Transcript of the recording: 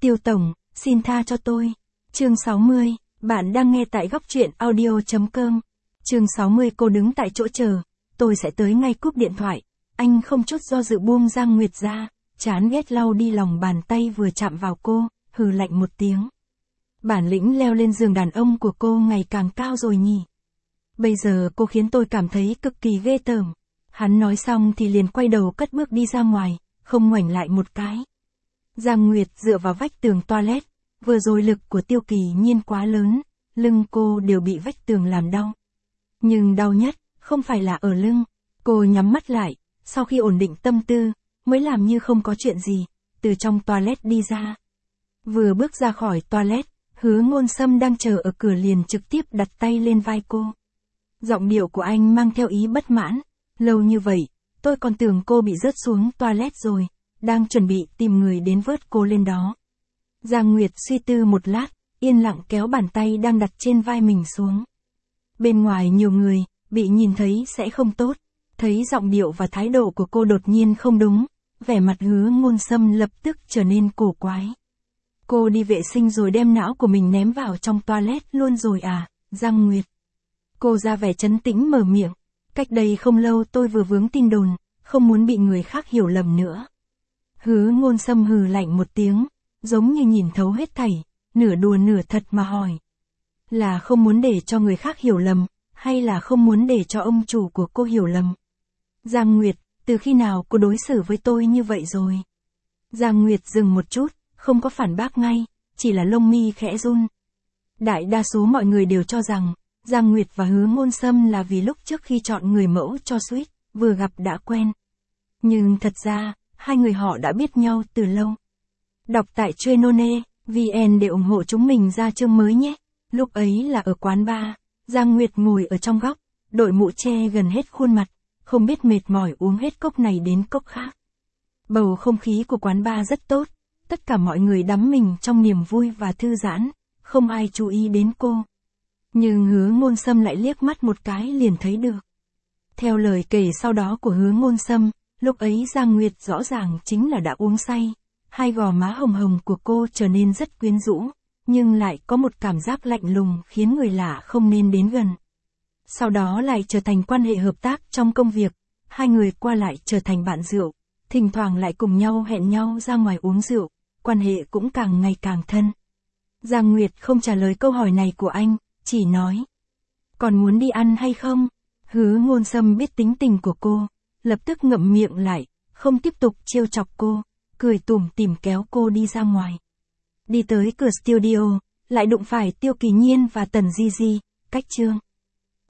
Tiêu Tổng, xin tha cho tôi. Chương 60, bạn đang nghe tại góc truyện audio.com. Chương 60 cô đứng tại chỗ chờ, tôi sẽ tới ngay cúp điện thoại. Anh không chút do dự buông Giang Nguyệt ra, chán ghét lau đi lòng bàn tay vừa chạm vào cô, hừ lạnh một tiếng. Bản lĩnh leo lên giường đàn ông của cô ngày càng cao rồi nhỉ. Bây giờ cô khiến tôi cảm thấy cực kỳ ghê tởm. Hắn nói xong thì liền quay đầu cất bước đi ra ngoài, không ngoảnh lại một cái. Giang Nguyệt dựa vào vách tường toilet, vừa rồi lực của Tiêu Kỳ Nhiên quá lớn, lưng cô đều bị vách tường làm đau. Nhưng đau nhất, không phải là ở lưng. Cô nhắm mắt lại, sau khi ổn định tâm tư, mới làm như không có chuyện gì, từ trong toilet đi ra. Vừa bước ra khỏi toilet, Hứa Ngôn Sâm đang chờ ở cửa liền trực tiếp đặt tay lên vai cô. Giọng điệu của anh mang theo ý bất mãn. Lâu như vậy, tôi còn tưởng cô bị rớt xuống toilet rồi, đang chuẩn bị tìm người đến vớt cô lên đó. Giang Nguyệt suy tư một lát, yên lặng kéo bàn tay đang đặt trên vai mình xuống. Bên ngoài nhiều người, bị nhìn thấy sẽ không tốt. Thấy giọng điệu và thái độ của cô đột nhiên không đúng, vẻ mặt Hứa Ngôn Sâm lập tức trở nên cổ quái. Cô đi vệ sinh rồi đem não của mình ném vào trong toilet luôn rồi à, Giang Nguyệt? Cô ra vẻ trấn tĩnh mở miệng. Cách đây không lâu tôi vừa vướng tin đồn, không muốn bị người khác hiểu lầm nữa. Hứa Ngôn Sâm hừ lạnh một tiếng, giống như nhìn thấu hết thảy, nửa đùa nửa thật mà hỏi. Là không muốn để cho người khác hiểu lầm, hay là không muốn để cho ông chủ của cô hiểu lầm? Giang Nguyệt, từ khi nào cô đối xử với tôi như vậy rồi? Giang Nguyệt dừng một chút, không có phản bác ngay, chỉ là lông mi khẽ run. Đại đa số mọi người đều cho rằng, Giang Nguyệt và Hứa Ngôn Sâm là vì lúc trước khi chọn người mẫu cho Sweet, vừa gặp đã quen. Nhưng thật ra, hai người họ đã biết nhau từ lâu. Đọc tại Trainone.vn để ủng hộ chúng mình ra chương mới nhé. Lúc ấy là ở quán bar, Giang Nguyệt ngồi ở trong góc, đội mũ che gần hết khuôn mặt, không biết mệt mỏi uống hết cốc này đến cốc khác. Bầu không khí của quán bar rất tốt, tất cả mọi người đắm mình trong niềm vui và thư giãn, không ai chú ý đến cô. Nhưng Hứa Ngôn Sâm lại liếc mắt một cái liền thấy được. Theo lời kể sau đó của Hứa Ngôn Sâm, lúc ấy Giang Nguyệt rõ ràng chính là đã uống say, hai gò má hồng hồng của cô trở nên rất quyến rũ, nhưng lại có một cảm giác lạnh lùng khiến người lạ không nên đến gần. Sau đó lại trở thành quan hệ hợp tác trong công việc, hai người qua lại trở thành bạn rượu, thỉnh thoảng lại cùng nhau hẹn nhau ra ngoài uống rượu, quan hệ cũng càng ngày càng thân. Giang Nguyệt không trả lời câu hỏi này của anh, chỉ nói. Còn muốn đi ăn hay không? Hứa Ngôn Sâm biết tính tình của cô, lập tức ngậm miệng lại, không tiếp tục trêu chọc cô, cười tủm tỉm kéo cô đi ra ngoài. Đi tới cửa studio, lại đụng phải Tiêu Kỳ Nhiên và Tần Di Di, cách chương.